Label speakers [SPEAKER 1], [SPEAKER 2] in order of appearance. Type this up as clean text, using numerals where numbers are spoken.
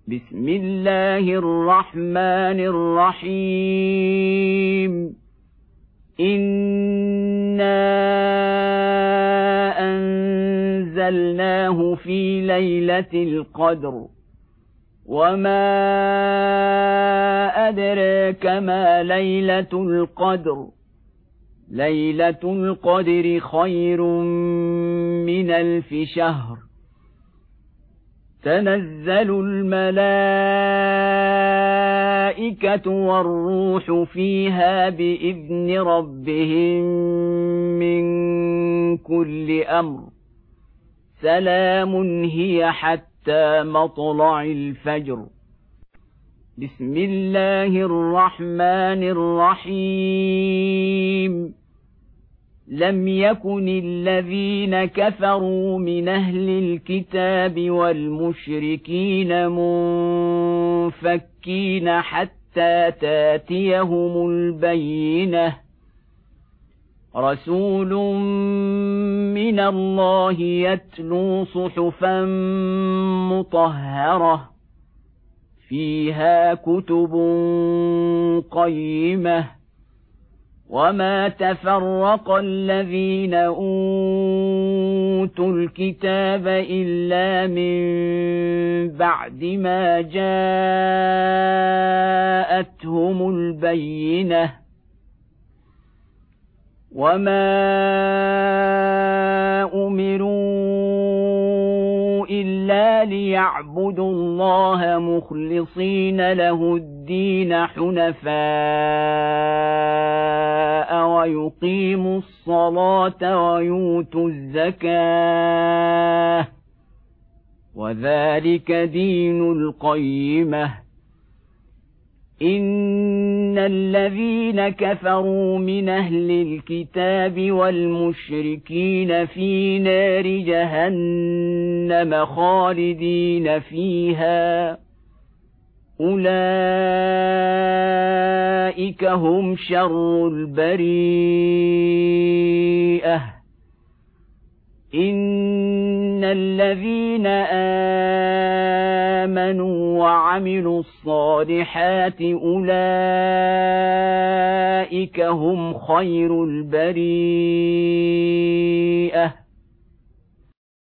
[SPEAKER 1] بسم الله الرحمن الرحيم إنا أنزلناه في ليلة القدر وما أدراك ما ليلة القدر ليلة القدر خير من 1000 شهر تنزل الملائكة والروح فيها بإذن ربهم من كل أمر سلام هي حتى مطلع الفجر بسم الله الرحمن الرحيم لم يكن الذين كفروا من أهل الكتاب والمشركين منفكين حتى تاتيهم البينة رسول من الله يتلو صحفا مطهرة فيها كتب قيمة وما تفرق الذين أوتوا الكتاب إلا من بعد ما جاءتهم البينة وما أمروا إلا ليعبدوا الله مخلصين له الدين حنفاء ويقيموا الصلاة ويؤتوا الزكاة وذلك دين القيمة إن الذين كفروا من أهل الكتاب والمشركين في نار جهنم خالدين فيها أولئك هم شر البريئة إن الذين آمنوا وعملوا الصالحات أولئك هم خير البريئة